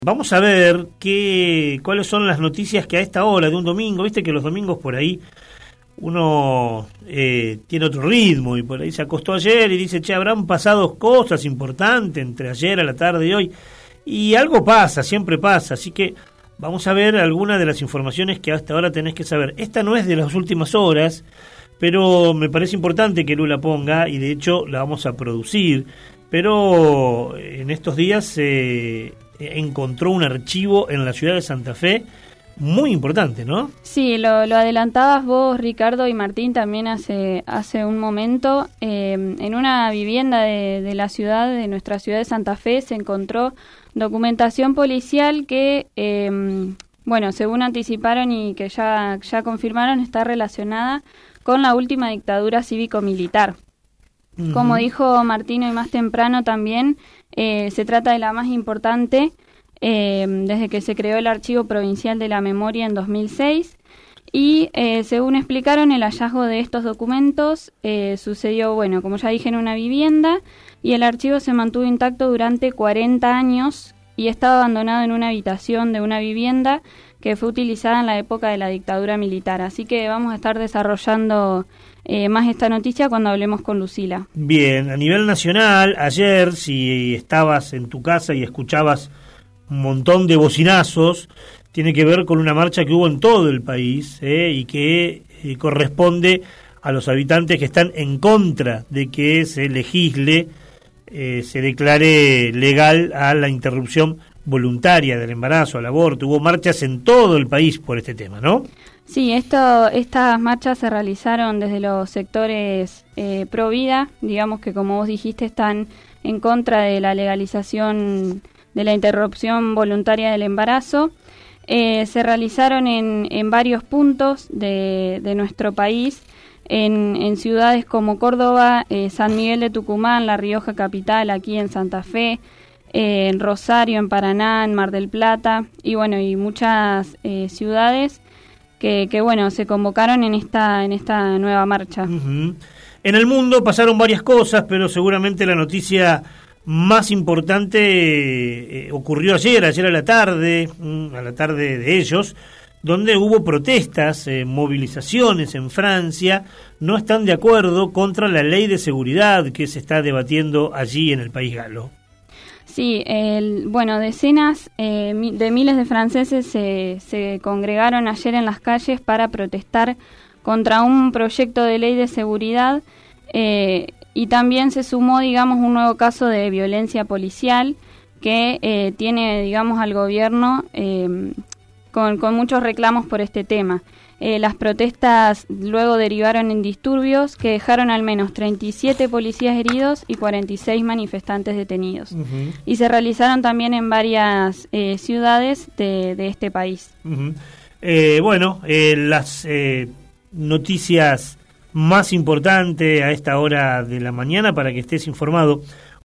Vamos a ver cuáles son las noticias que a esta hora de un domingo, viste que los domingos por ahí uno tiene otro ritmo y por ahí se acostó ayer y dice, che, habrán pasado cosas importantes entre ayer a la tarde y hoy, y algo pasa, siempre pasa, así que vamos a ver algunas de las informaciones que hasta ahora tenés que saber. Esta no es de las últimas horas, pero me parece importante que Lu la ponga y de hecho la vamos a producir, pero en estos días se encontró un archivo en la ciudad de Santa Fe muy importante, ¿no? Sí, lo adelantabas vos, Ricardo, y Martín también hace un momento. En una vivienda de la ciudad, de nuestra ciudad de Santa Fe, se encontró documentación policial que, según anticiparon y que ya confirmaron, está relacionada con la última dictadura cívico-militar. Uh-huh. Como dijo Martín hoy más temprano también, se trata de la más importante desde que se creó el Archivo Provincial de la Memoria en 2006 y según explicaron, el hallazgo de estos documentos sucedió, como ya dije, en una vivienda, y el archivo se mantuvo intacto durante 40 años y estaba abandonado en una habitación de una vivienda que fue utilizada en la época de la dictadura militar. Así que vamos a estar desarrollando más esta noticia cuando hablemos con Lucila. Bien, a nivel nacional, ayer, si estabas en tu casa y escuchabas un montón de bocinazos, tiene que ver con una marcha que hubo en todo el país y que corresponde a los habitantes que están en contra de que se legisle, se declare legal a la interrupción voluntaria del embarazo, al aborto. Hubo marchas en todo el país por este tema, ¿no? Sí, estas marchas se realizaron desde los sectores pro vida, digamos que, como vos dijiste, están en contra de la legalización de la interrupción voluntaria del embarazo. Se realizaron en varios puntos de nuestro país, en ciudades como Córdoba, San Miguel de Tucumán, La Rioja capital, aquí en Santa Fe, en Rosario, en Paraná, en Mar del Plata, y muchas ciudades que se convocaron en esta nueva marcha. Uh-huh. En el mundo pasaron varias cosas, pero seguramente la noticia más importante ocurrió ayer a la tarde de ellos, donde hubo protestas, movilizaciones en Francia. No están de acuerdo contra la ley de seguridad que se está debatiendo allí en el país galo. Sí, decenas de miles de franceses se congregaron ayer en las calles para protestar contra un proyecto de ley de seguridad y también se sumó, un nuevo caso de violencia policial que tiene, al gobierno con muchos reclamos por este tema. Las protestas luego derivaron en disturbios que dejaron al menos 37 policías heridos y 46 manifestantes detenidos. Uh-huh. Y se realizaron también en varias ciudades de este país. Uh-huh. Las noticias más importantes a esta hora de la mañana para que estés informado.